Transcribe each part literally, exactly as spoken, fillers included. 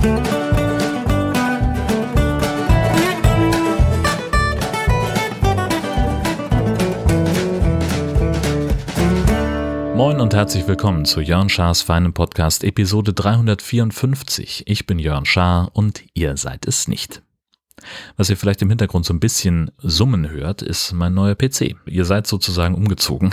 Moin und herzlich willkommen zu Jörn Schars feinem Podcast Episode dreihundertvierundfünfzig. Ich bin Jörn Schaar und ihr seid es nicht. Was ihr vielleicht im Hintergrund so ein bisschen summen hört, ist mein neuer P C. Ihr seid sozusagen umgezogen.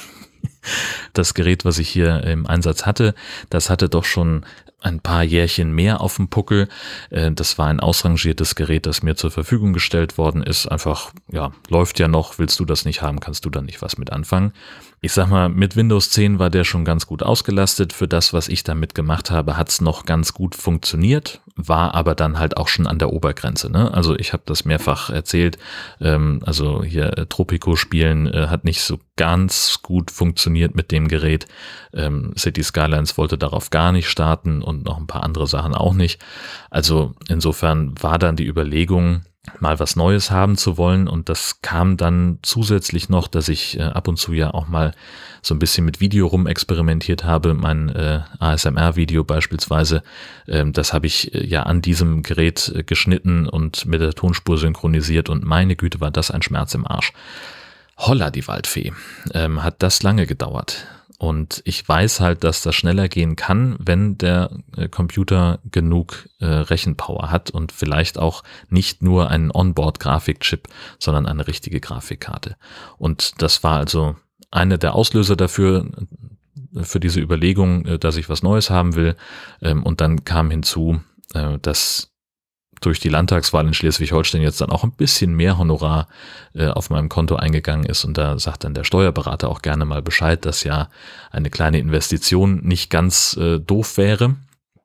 Das Gerät, was ich hier im Einsatz hatte, das hatte doch schon ein paar Jährchen mehr auf dem Puckel. Das war ein ausrangiertes Gerät, das mir zur Verfügung gestellt worden ist. Einfach, ja, läuft ja noch, willst du das nicht haben, kannst du da nicht was mit anfangen. Ich sag mal, mit Windows zehn war der schon ganz gut ausgelastet. Für das, was ich damit gemacht habe, hat's noch ganz gut funktioniert, war aber dann halt auch schon an der Obergrenze, ne? Also ich habe das mehrfach erzählt, ähm, also hier äh, Tropico spielen äh, hat nicht so ganz gut funktioniert mit dem Gerät. Ähm, City Skylines wollte darauf gar nicht starten und noch ein paar andere Sachen auch nicht. Also insofern war dann die Überlegung, mal was Neues haben zu wollen, und das kam dann zusätzlich noch, dass ich äh, ab und zu ja auch mal so ein bisschen mit Video rumexperimentiert habe. Mein äh, A S M R-Video beispielsweise, ähm, das habe ich äh, ja an diesem Gerät äh, geschnitten und mit der Tonspur synchronisiert, und meine Güte, war das ein Schmerz im Arsch. Holla die Waldfee, ähm, hat das lange gedauert. Und ich weiß halt, dass das schneller gehen kann, wenn der äh, Computer genug äh, Rechenpower hat und vielleicht auch nicht nur einen Onboard-Grafikchip, sondern eine richtige Grafikkarte. Und das war also einer der Auslöser dafür, für diese Überlegung, äh, dass ich was Neues haben will. Ähm, und dann kam hinzu, äh, dass durch die Landtagswahl in Schleswig-Holstein jetzt dann auch ein bisschen mehr Honorar äh, auf meinem Konto eingegangen ist, und da sagt dann der Steuerberater auch gerne mal Bescheid, dass ja eine kleine Investition nicht ganz äh, doof wäre,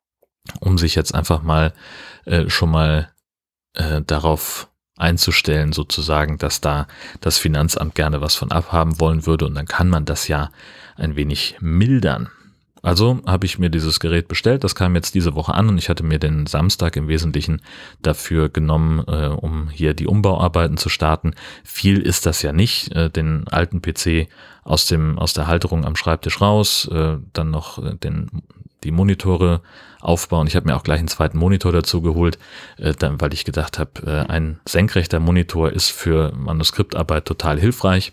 um sich jetzt einfach mal äh, schon mal äh, darauf einzustellen, sozusagen, dass da das Finanzamt gerne was von abhaben wollen würde, und dann kann man das ja ein wenig mildern. Also habe ich mir dieses Gerät bestellt, das kam jetzt diese Woche an, und ich hatte mir den Samstag im Wesentlichen dafür genommen, äh, um hier die Umbauarbeiten zu starten. Viel ist das ja nicht, äh, den alten P C aus dem aus der Halterung am Schreibtisch raus, äh, dann noch äh, den die Monitore aufbauen. Ich habe mir auch gleich einen zweiten Monitor dazu geholt, äh, dann, weil ich gedacht habe, äh, ein senkrechter Monitor ist für Manuskriptarbeit total hilfreich.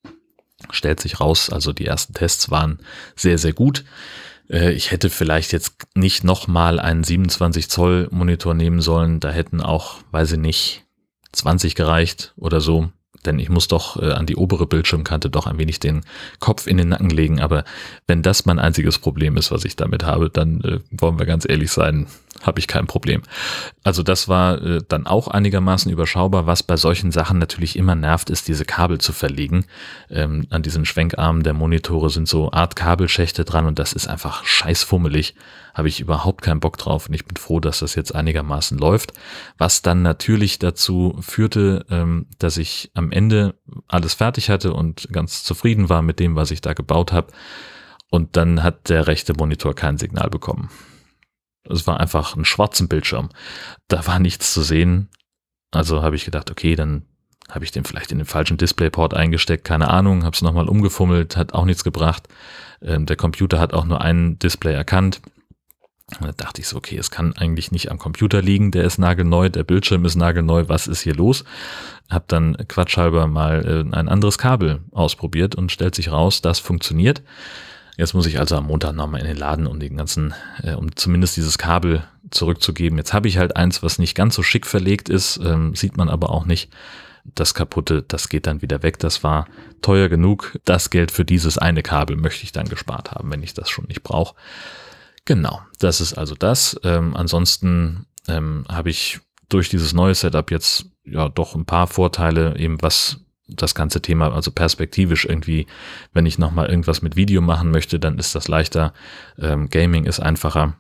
Stellt sich raus, also die ersten Tests waren sehr, sehr gut. Ich hätte vielleicht jetzt nicht nochmal einen siebenundzwanzig Zoll Monitor nehmen sollen. Da hätten auch, weiß ich nicht, zwanzig gereicht oder so. Denn ich muss doch äh, an die obere Bildschirmkante doch ein wenig den Kopf in den Nacken legen. Aber wenn das mein einziges Problem ist, was ich damit habe, dann äh, wollen wir ganz ehrlich sein, habe ich kein Problem. Also das war äh, dann auch einigermaßen überschaubar. Was bei solchen Sachen natürlich immer nervt, ist, diese Kabel zu verlegen. Ähm, an diesen Schwenkarmen der Monitore sind so Art Kabelschächte dran, und das ist einfach scheißfummelig. Habe ich überhaupt keinen Bock drauf, und ich bin froh, dass das jetzt einigermaßen läuft. Was dann natürlich dazu führte, ähm, dass ich am Ende alles fertig hatte und ganz zufrieden war mit dem, was ich da gebaut habe. Und dann hat der rechte Monitor kein Signal bekommen. Es war einfach ein schwarzer Bildschirm. Da war nichts zu sehen. Also habe ich gedacht, okay, dann habe ich den vielleicht in den falschen Displayport eingesteckt, keine Ahnung, habe es nochmal umgefummelt, hat auch nichts gebracht. Ähm, der Computer hat auch nur ein Display erkannt. Und da dachte ich so, okay, es kann eigentlich nicht am Computer liegen, der ist nagelneu, der Bildschirm ist nagelneu, was ist hier los? Hab dann quatschhalber mal äh, ein anderes Kabel ausprobiert, und stellt sich raus, das funktioniert. Jetzt muss ich also am Montag nochmal in den Laden, um den ganzen, äh, um zumindest dieses Kabel zurückzugeben. Jetzt habe ich halt eins, was nicht ganz so schick verlegt ist, ähm, sieht man aber auch nicht. Das kaputte, das geht dann wieder weg. Das war teuer genug. Das Geld für dieses eine Kabel möchte ich dann gespart haben, wenn ich das schon nicht brauche. Genau, das ist also das. Ähm, ansonsten ähm, habe ich durch dieses neue Setup jetzt ja doch ein paar Vorteile, eben was das ganze Thema, also perspektivisch irgendwie, wenn ich nochmal irgendwas mit Video machen möchte, dann ist das leichter. Ähm, Gaming ist einfacher.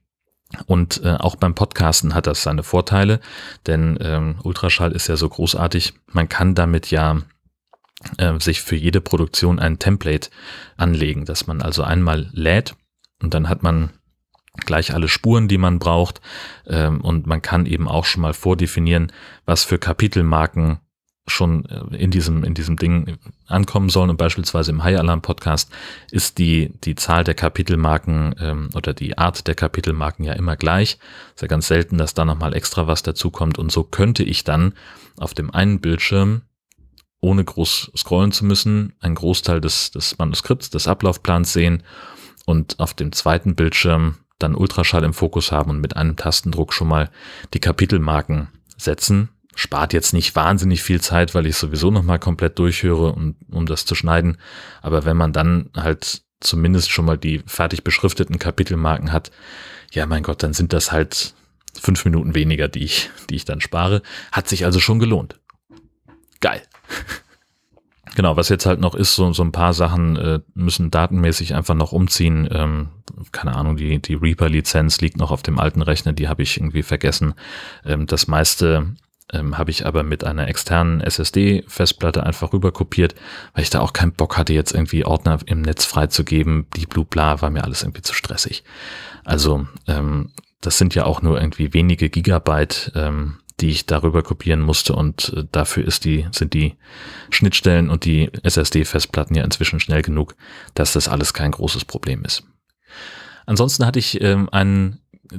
Und äh, auch beim Podcasten hat das seine Vorteile, denn ähm, Ultraschall ist ja so großartig. Man kann damit ja äh, sich für jede Produktion ein Template anlegen, dass man also einmal lädt, und dann hat man gleich alle Spuren, die man braucht, ähm, und man kann eben auch schon mal vordefinieren, was für Kapitelmarken schon in diesem, in diesem Ding ankommen sollen. Und beispielsweise im High Alarm Podcast ist die, die Zahl der Kapitelmarken ähm, oder die Art der Kapitelmarken ja immer gleich. Ist ja ganz selten, dass da nochmal extra was dazukommt. Und so könnte ich dann auf dem einen Bildschirm, ohne groß scrollen zu müssen, einen Großteil des, des Manuskripts, des Ablaufplans sehen und auf dem zweiten Bildschirm dann Ultraschall im Fokus haben und mit einem Tastendruck schon mal die Kapitelmarken setzen. Spart jetzt nicht wahnsinnig viel Zeit, weil ich sowieso nochmal komplett durchhöre, um, um das zu schneiden. Aber wenn man dann halt zumindest schon mal die fertig beschrifteten Kapitelmarken hat, ja mein Gott, dann sind das halt fünf Minuten weniger, die ich, die ich dann spare. Hat sich also schon gelohnt. Geil. Genau, was jetzt halt noch ist, so, so ein paar Sachen äh, müssen datenmäßig einfach noch umziehen. Ähm, keine Ahnung, die, die Reaper-Lizenz liegt noch auf dem alten Rechner, die habe ich irgendwie vergessen. Ähm, das meiste ähm, habe ich aber mit einer externen S S D-Festplatte einfach rüber kopiert, weil ich da auch keinen Bock hatte, jetzt irgendwie Ordner im Netz freizugeben. Die blue bla war mir alles irgendwie zu stressig. Also ähm, das sind ja auch nur irgendwie wenige Gigabyte, ähm, die ich darüber kopieren musste, und äh, dafür ist die, sind die Schnittstellen und die S S D-Festplatten ja inzwischen schnell genug, dass das alles kein großes Problem ist. Ansonsten hatte ich ähm, einen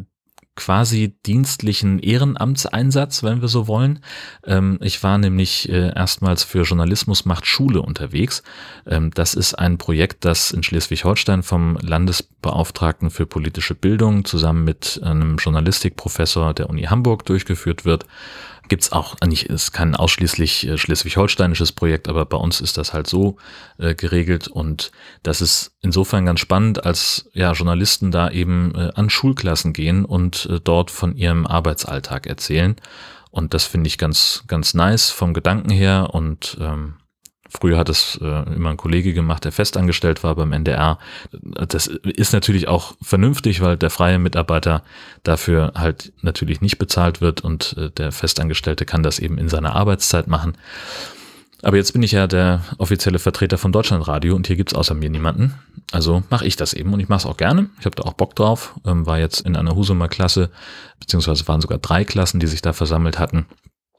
quasi dienstlichen Ehrenamtseinsatz, wenn wir so wollen. Ähm, ich war nämlich äh, erstmals für Journalismus macht Schule unterwegs. Ähm, das ist ein Projekt, das in Schleswig-Holstein vom Landesbeauftragten für politische Bildung zusammen mit einem Journalistikprofessor der Uni Hamburg durchgeführt wird. Gibt's auch, nicht, ist kein ausschließlich äh, schleswig-holsteinisches Projekt, aber bei uns ist das halt so äh, geregelt, und das ist insofern ganz spannend, als ja Journalisten da eben äh, an Schulklassen gehen und äh, dort von ihrem Arbeitsalltag erzählen, und das finde ich ganz ganz nice vom Gedanken her. Und ähm, früher hat es äh, immer ein Kollege gemacht, der festangestellt war beim N D R. Das ist natürlich auch vernünftig, weil der freie Mitarbeiter dafür halt natürlich nicht bezahlt wird, und äh, der Festangestellte kann das eben in seiner Arbeitszeit machen. Aber jetzt bin ich ja der offizielle Vertreter von Deutschlandradio, und hier gibt's außer mir niemanden. Also mache ich das eben, und ich mache es auch gerne. Ich habe da auch Bock drauf. Ähm, war jetzt in einer Husumer Klasse, beziehungsweise waren sogar drei Klassen, die sich da versammelt hatten.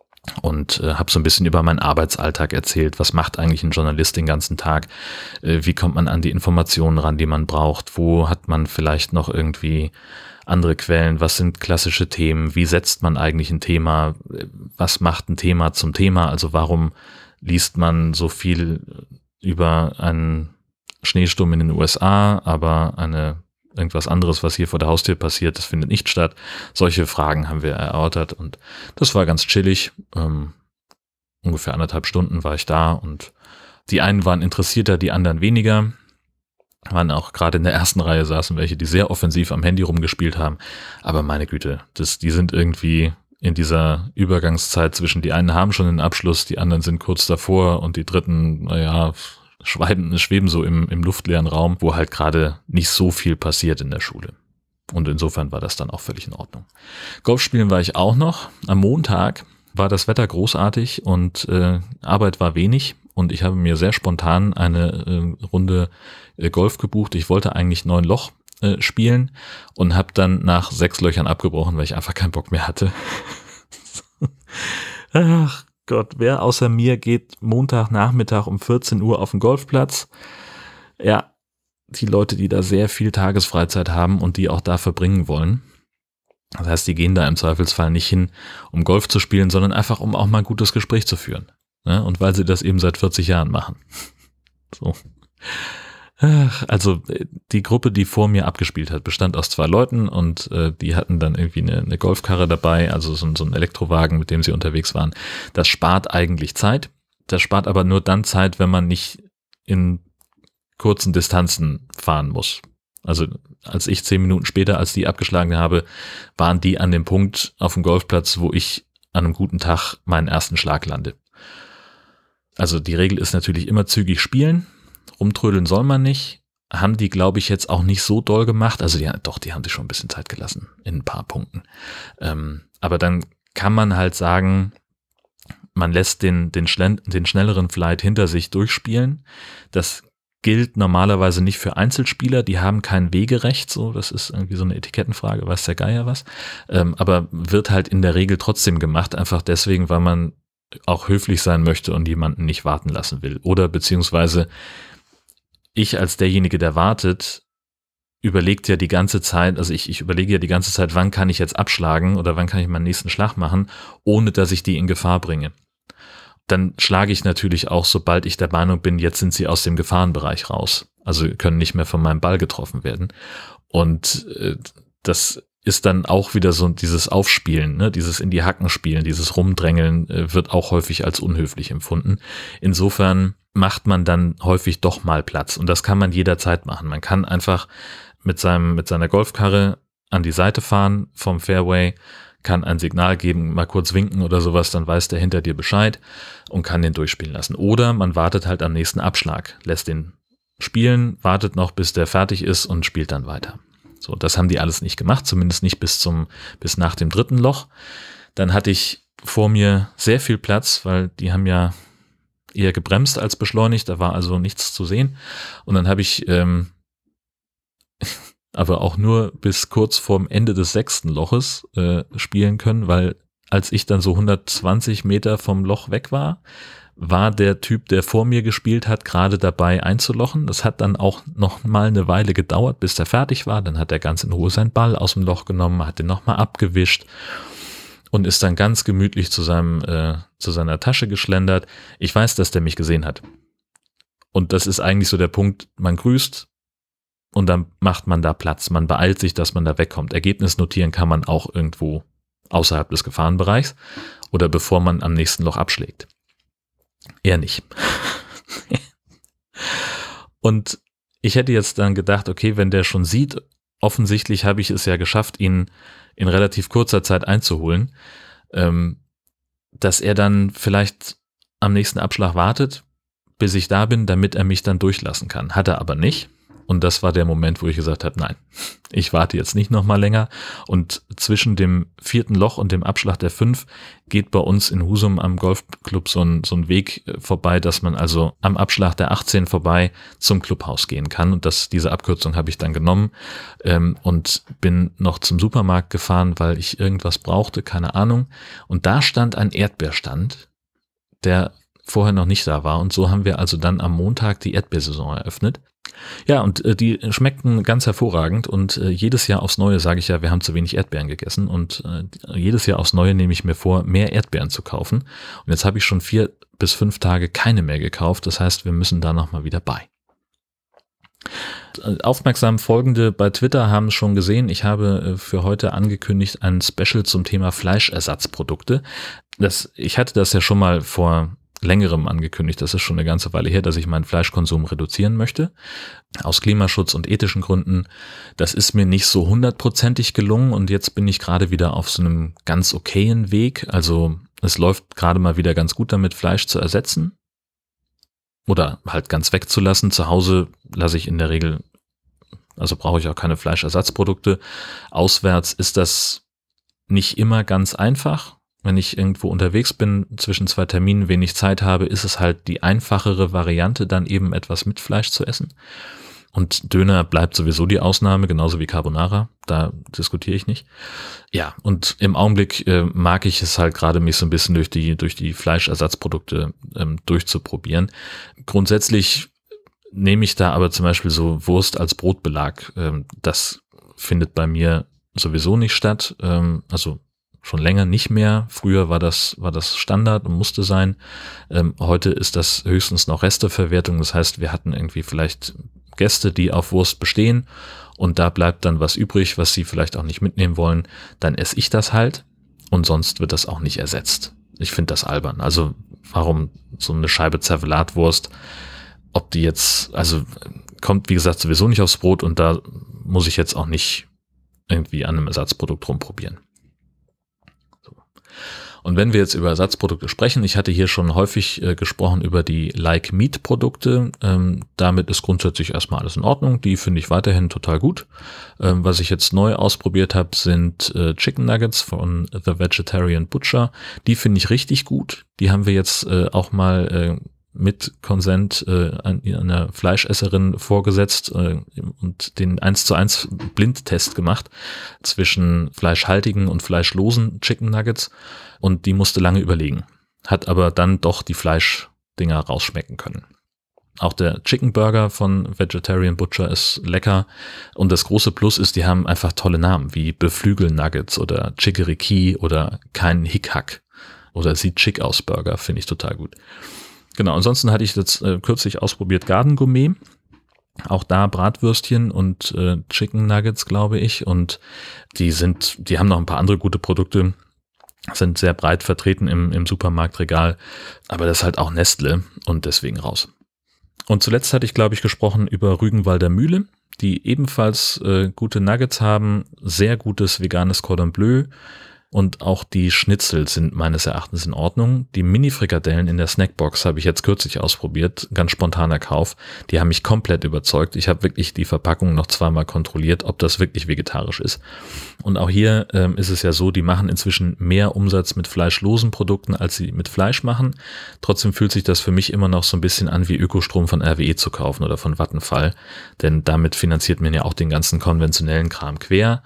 Und äh, habe so ein bisschen über meinen Arbeitsalltag erzählt. Was macht eigentlich ein Journalist den ganzen Tag? Äh, wie kommt man an die Informationen ran, die man braucht? Wo hat man vielleicht noch irgendwie andere Quellen? Was sind klassische Themen? Wie setzt man eigentlich ein Thema? Was macht ein Thema zum Thema? Also warum liest man so viel über einen Schneesturm in den U S A, aber eine irgendwas anderes, was hier vor der Haustür passiert, das findet nicht statt. Solche Fragen haben wir erörtert, und das war ganz chillig. Ähm, ungefähr anderthalb Stunden war ich da, und die einen waren interessierter, die anderen weniger. Waren auch gerade in der ersten Reihe saßen welche, die sehr offensiv am Handy rumgespielt haben. Aber meine Güte, das, die sind irgendwie in dieser Übergangszeit zwischen, die einen haben schon den Abschluss, die anderen sind kurz davor, und die dritten, naja, schweben, schweben so im, im luftleeren Raum, wo halt gerade nicht so viel passiert in der Schule. Und insofern war das dann auch völlig in Ordnung. Golf spielen war ich auch noch. Am Montag war das Wetter großartig und äh, Arbeit war wenig, und ich habe mir sehr spontan eine äh, Runde äh, Golf gebucht. Ich wollte eigentlich neun Loch äh, spielen und habe dann nach sechs Löchern abgebrochen, weil ich einfach keinen Bock mehr hatte. Ach Gott, wer außer mir geht Montagnachmittag um vierzehn Uhr auf den Golfplatz? Ja, die Leute, die da sehr viel Tagesfreizeit haben und die auch da verbringen wollen. Das heißt, die gehen da im Zweifelsfall nicht hin, um Golf zu spielen, sondern einfach, um auch mal ein gutes Gespräch zu führen. Ja, und weil sie das eben seit vierzig Jahren machen. So. Also die Gruppe, die vor mir abgespielt hat, bestand aus zwei Leuten, und äh, die hatten dann irgendwie eine, eine Golfkarre dabei, also so, so ein Elektrowagen, mit dem sie unterwegs waren. Das spart eigentlich Zeit. Das spart aber nur dann Zeit, wenn man nicht in kurzen Distanzen fahren muss. Also als ich zehn Minuten später, als die abgeschlagen habe, waren die an dem Punkt auf dem Golfplatz, wo ich an einem guten Tag meinen ersten Schlag lande. Also die Regel ist natürlich immer zügig spielen. Rumtrödeln soll man nicht. Haben die, glaube ich, jetzt auch nicht so doll gemacht. Also die, doch, die haben sich schon ein bisschen Zeit gelassen in ein paar Punkten. Ähm, aber dann kann man halt sagen, man lässt den, den, schnell, den schnelleren Flight hinter sich durchspielen. Das gilt normalerweise nicht für Einzelspieler, die haben kein Wegerecht, so, das ist irgendwie so eine Etikettenfrage, weiß der Geier was. Ähm, aber wird halt in der Regel trotzdem gemacht, einfach deswegen, weil man auch höflich sein möchte und jemanden nicht warten lassen will. Oder beziehungsweise ich als derjenige, der wartet, überlegt ja die ganze Zeit, also ich, ich überlege ja die ganze Zeit, wann kann ich jetzt abschlagen oder wann kann ich meinen nächsten Schlag machen, ohne dass ich die in Gefahr bringe. Dann schlage ich natürlich auch, sobald ich der Meinung bin, jetzt sind sie aus dem Gefahrenbereich raus. Also können nicht mehr von meinem Ball getroffen werden. Und äh, das ist dann auch wieder so dieses Aufspielen, ne? Dieses in die Hacken spielen, dieses Rumdrängeln äh, wird auch häufig als unhöflich empfunden. Insofern macht man dann häufig doch mal Platz und das kann man jederzeit machen. Man kann einfach mit seinem mit seiner Golfkarre an die Seite fahren vom Fairway, kann ein Signal geben, mal kurz winken oder sowas, dann weiß der hinter dir Bescheid und kann den durchspielen lassen. Oder man wartet halt am nächsten Abschlag, lässt den spielen, wartet noch, bis der fertig ist und spielt dann weiter. So, das haben die alles nicht gemacht, zumindest nicht bis zum, bis nach dem dritten Loch. Dann hatte ich vor mir sehr viel Platz, weil die haben ja eher gebremst als beschleunigt, da war also nichts zu sehen. Und dann habe ich ähm, aber auch nur bis kurz vorm Ende des sechsten Loches äh, spielen können, weil als ich dann so hundertzwanzig Meter vom Loch weg war, war der Typ, der vor mir gespielt hat, gerade dabei einzulochen. Das hat dann auch noch mal eine Weile gedauert, bis der fertig war. Dann hat er ganz in Ruhe seinen Ball aus dem Loch genommen, hat den nochmal abgewischt und ist dann ganz gemütlich zu seinem äh, zu seiner Tasche geschlendert. Ich weiß, dass der mich gesehen hat. Und das ist eigentlich so der Punkt, man grüßt und dann macht man da Platz. Man beeilt sich, dass man da wegkommt. Ergebnis notieren kann man auch irgendwo außerhalb des Gefahrenbereichs oder bevor man am nächsten Loch abschlägt. Er nicht. Und ich hätte jetzt dann gedacht, okay, wenn der schon sieht, offensichtlich habe ich es ja geschafft, ihn in relativ kurzer Zeit einzuholen, ähm, dass er dann vielleicht am nächsten Abschlag wartet, bis ich da bin, damit er mich dann durchlassen kann. Hat er aber nicht. Und das war der Moment, wo ich gesagt habe, nein, ich warte jetzt nicht noch mal länger. Und zwischen dem vierten Loch und dem Abschlag der fünf geht bei uns in Husum am Golfclub so ein, so ein Weg vorbei, dass man also am Abschlag der achtzehn vorbei zum Clubhaus gehen kann. Und das, diese Abkürzung habe ich dann genommen ähm, und bin noch zum Supermarkt gefahren, weil ich irgendwas brauchte, keine Ahnung. Und da stand ein Erdbeerstand, der vorher noch nicht da war. Und so haben wir also dann am Montag die Erdbeersaison eröffnet. Ja, und äh, die schmeckten ganz hervorragend und äh, jedes Jahr aufs Neue sage ich ja, wir haben zu wenig Erdbeeren gegessen und äh, jedes Jahr aufs Neue nehme ich mir vor, mehr Erdbeeren zu kaufen. Und jetzt habe ich schon vier bis fünf Tage keine mehr gekauft. Das heißt, wir müssen da nochmal wieder bei. Aufmerksam Folgende bei Twitter haben es schon gesehen. Ich habe äh, für heute angekündigt ein Special zum Thema Fleischersatzprodukte. Das, ich hatte das ja schon mal vor längerem angekündigt, das ist schon eine ganze Weile her, dass ich meinen Fleischkonsum reduzieren möchte, aus Klimaschutz und ethischen Gründen. Das ist mir nicht so hundertprozentig gelungen und jetzt bin ich gerade wieder auf so einem ganz okayen Weg, also es läuft gerade mal wieder ganz gut damit, Fleisch zu ersetzen oder halt ganz wegzulassen. Zu Hause lasse ich in der Regel, also brauche ich auch keine Fleischersatzprodukte. Auswärts ist das nicht immer ganz einfach. Wenn ich irgendwo unterwegs bin, zwischen zwei Terminen wenig Zeit habe, ist es halt die einfachere Variante, dann eben etwas mit Fleisch zu essen. Und Döner bleibt sowieso die Ausnahme, genauso wie Carbonara, da diskutiere ich nicht. Ja, und im Augenblick äh, mag ich es halt gerade, mich so ein bisschen durch die, durch die Fleischersatzprodukte ähm, durchzuprobieren. Grundsätzlich nehme ich da aber zum Beispiel so Wurst als Brotbelag. Ähm, das findet bei mir sowieso nicht statt, ähm, also schon länger nicht mehr. Früher war das, war das Standard und musste sein. Ähm, heute ist das höchstens noch Resteverwertung. Das heißt, wir hatten irgendwie vielleicht Gäste, die auf Wurst bestehen und da bleibt dann was übrig, was sie vielleicht auch nicht mitnehmen wollen. Dann esse ich das halt und sonst wird das auch nicht ersetzt. Ich finde das albern. Also warum so eine Scheibe Zervelatwurst, ob die jetzt, also kommt wie gesagt sowieso nicht aufs Brot und da muss ich jetzt auch nicht irgendwie an einem Ersatzprodukt rumprobieren. Und wenn wir jetzt über Ersatzprodukte sprechen, ich hatte hier schon häufig äh, gesprochen über die Like-Meat-Produkte. Ähm, damit ist grundsätzlich erstmal alles in Ordnung. Die finde ich weiterhin total gut. Ähm, was ich jetzt neu ausprobiert habe, sind äh, Chicken Nuggets von The Vegetarian Butcher. Die finde ich richtig gut. Die haben wir jetzt äh, auch mal äh, mit Consent äh, einer Fleischesserin vorgesetzt äh, und den eins zu eins Blindtest gemacht zwischen fleischhaltigen und fleischlosen Chicken Nuggets und die musste lange überlegen. hat aber dann doch die Fleischdinger rausschmecken können. Auch der Chicken Burger von Vegetarian Butcher ist lecker. Und das große Plus ist, die haben einfach tolle Namen, wie Beflügel Nuggets oder Chickadee oder kein Hickhack oder sieht chick aus Burger, finde ich total gut. Genau, ansonsten hatte ich jetzt äh, kürzlich ausprobiert Garden Gourmet. Auch da Bratwürstchen und äh, Chicken Nuggets, glaube ich. Und die sind, die haben noch ein paar andere gute Produkte, sind sehr breit vertreten im, im Supermarktregal. Aber das ist halt auch Nestle und deswegen raus. Und zuletzt hatte ich, glaube ich, gesprochen über Rügenwalder Mühle, die ebenfalls äh, gute Nuggets haben, sehr gutes veganes Cordon Bleu und auch die Schnitzel sind meines Erachtens in Ordnung. Die Mini-Frikadellen in der Snackbox habe ich jetzt kürzlich ausprobiert, ganz spontaner Kauf. Die haben mich komplett überzeugt. Ich habe wirklich die Verpackung noch zweimal kontrolliert, ob das wirklich vegetarisch ist. Und auch hier ähm, ist es ja so, die machen inzwischen mehr Umsatz mit fleischlosen Produkten, als sie mit Fleisch machen. Trotzdem fühlt sich das für mich immer noch so ein bisschen an, wie Ökostrom von R W E zu kaufen oder von Vattenfall. Denn damit finanziert man ja auch den ganzen konventionellen Kram quer.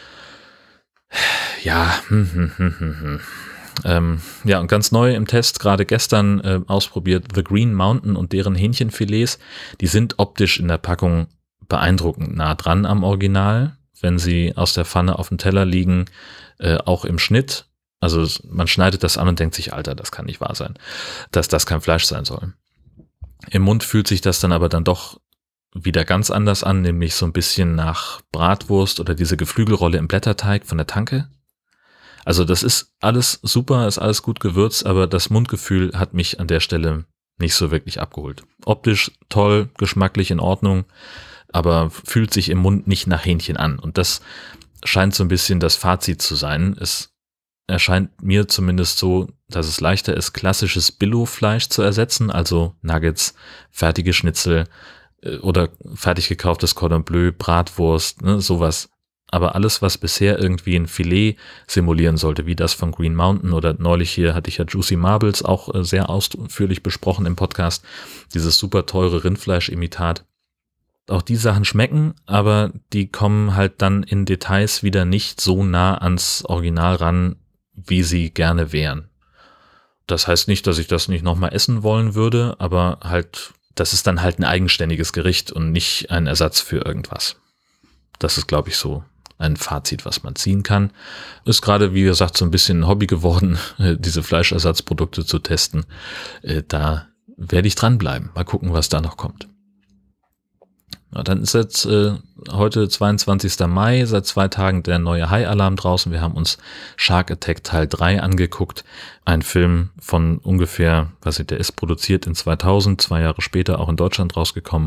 Ja, hm, hm, hm, hm, hm. Ähm, ja, und ganz neu im Test, gerade gestern äh, ausprobiert, The Green Mountain und deren Hähnchenfilets. Die sind optisch in der Packung beeindruckend nah dran am Original, wenn sie aus der Pfanne auf dem Teller liegen, äh, auch im Schnitt. Also man schneidet das an und denkt sich, Alter, das kann nicht wahr sein, dass das kein Fleisch sein soll. Im Mund fühlt sich das dann aber dann doch wieder ganz anders an, nämlich so ein bisschen nach Bratwurst oder diese Geflügelrolle im Blätterteig von der Tanke. Also das ist alles super, ist alles gut gewürzt, aber das Mundgefühl hat mich an der Stelle nicht so wirklich abgeholt. Optisch toll, geschmacklich in Ordnung, aber fühlt sich im Mund nicht nach Hähnchen an. Und das scheint so ein bisschen das Fazit zu sein. Es erscheint mir zumindest so, dass es leichter ist, klassisches Billo-Fleisch zu ersetzen, also Nuggets, fertige Schnitzel, oder fertig gekauftes Cordon Bleu, Bratwurst, ne, sowas. Aber alles, was bisher irgendwie ein Filet simulieren sollte, wie das von Green Mountain oder neulich hier hatte ich ja Juicy Marbles auch sehr ausführlich besprochen im Podcast, dieses super teure Rindfleischimitat. Auch die Sachen schmecken, aber die kommen halt dann in Details wieder nicht so nah ans Original ran, wie sie gerne wären. Das heißt nicht, dass ich das nicht nochmal essen wollen würde, aber halt das ist dann halt ein eigenständiges Gericht und nicht ein Ersatz für irgendwas. Das ist, glaube ich, so ein Fazit, was man ziehen kann. Ist gerade, wie gesagt, so ein bisschen ein Hobby geworden, diese Fleischersatzprodukte zu testen. Da werde ich dranbleiben. Mal gucken, was da noch kommt. Ja, dann ist jetzt äh, heute zweiundzwanzigster Mai, seit zwei Tagen der neue Hai-Alarm draußen. Wir haben uns Shark Attack Teil drei angeguckt. Ein Film von ungefähr, was ich, der ist produziert in zweitausend, zwei Jahre später auch in Deutschland rausgekommen.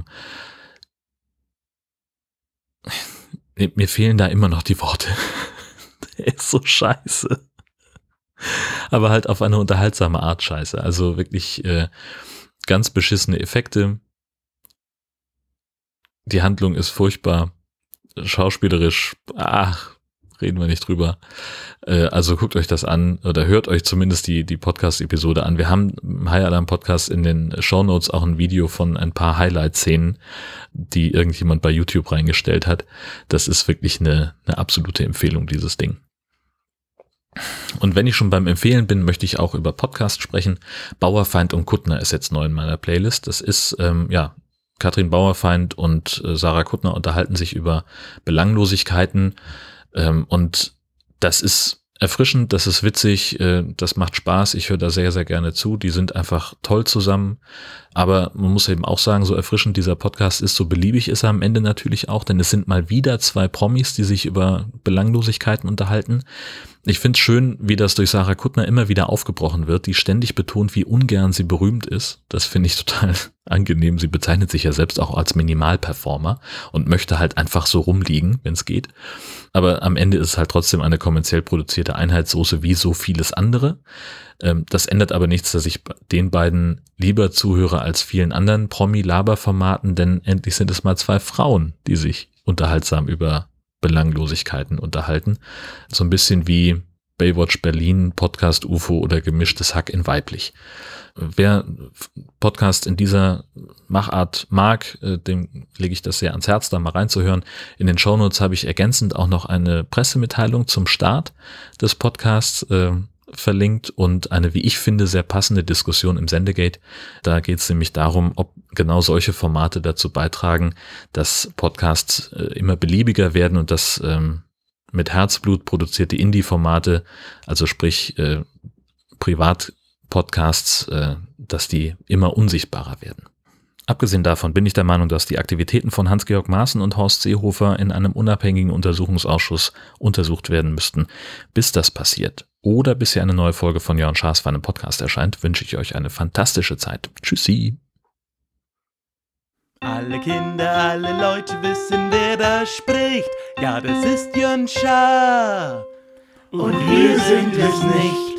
Mir fehlen da immer noch die Worte. Der ist so scheiße. Aber halt auf eine unterhaltsame Art scheiße. Also wirklich äh, ganz beschissene Effekte. Die Handlung ist furchtbar, schauspielerisch, ach, reden wir nicht drüber. Äh, also guckt euch das an oder hört euch zumindest die die Podcast-Episode an. Wir haben im Hai-Alarm-Podcast in den Shownotes auch ein Video von ein paar Highlight-Szenen, die irgendjemand bei YouTube reingestellt hat. Das ist wirklich eine, eine absolute Empfehlung, dieses Ding. Und wenn ich schon beim Empfehlen bin, möchte ich auch über Podcast sprechen. Bauerfeind und Kuttner ist jetzt neu in meiner Playlist. Das ist, ähm, ja, Katrin Bauerfeind und äh, Sarah Kuttner unterhalten sich über Belanglosigkeiten ähm, und das ist erfrischend, das ist witzig, äh, das macht Spaß, ich höre da sehr, sehr gerne zu, die sind einfach toll zusammen, aber man muss eben auch sagen, so erfrischend dieser Podcast ist, so beliebig ist er am Ende natürlich auch, denn es sind mal wieder zwei Promis, die sich über Belanglosigkeiten unterhalten. Ich finde es schön, wie das durch Sarah Kuttner immer wieder aufgebrochen wird, die ständig betont, wie ungern sie berühmt ist. Das finde ich total angenehm. Sie bezeichnet sich ja selbst auch als Minimalperformer und möchte halt einfach so rumliegen, wenn es geht. Aber am Ende ist es halt trotzdem eine kommerziell produzierte Einheitssoße wie so vieles andere. Das ändert aber nichts, dass ich den beiden lieber zuhöre als vielen anderen Promi-Laber-Formaten, denn endlich sind es mal zwei Frauen, die sich unterhaltsam über Belanglosigkeiten unterhalten. So ein bisschen wie Baywatch Berlin, Podcast U F O oder Gemischtes Hack in weiblich. Wer Podcast in dieser Machart mag, dem lege ich das sehr ans Herz, da mal reinzuhören. In den Shownotes habe ich ergänzend auch noch eine Pressemitteilung zum Start des Podcasts verlinkt und eine, wie ich finde, sehr passende Diskussion im Sendegate. Da geht es nämlich darum, ob genau solche Formate dazu beitragen, dass Podcasts äh, immer beliebiger werden und dass ähm, mit Herzblut produzierte Indie-Formate, also sprich äh, Privat-Podcasts, äh, dass die immer unsichtbarer werden. Abgesehen davon bin ich der Meinung, dass die Aktivitäten von Hans-Georg Maaßen und Horst Seehofer in einem unabhängigen Untersuchungsausschuss untersucht werden müssten. Bis das passiert oder bis hier eine neue Folge von Jörn Schaas für einen Podcast erscheint, wünsche ich euch eine fantastische Zeit. Tschüssi! Alle Kinder, alle Leute wissen, wer da spricht. Ja, das ist Jörn Schaar. Und wir sind es nicht.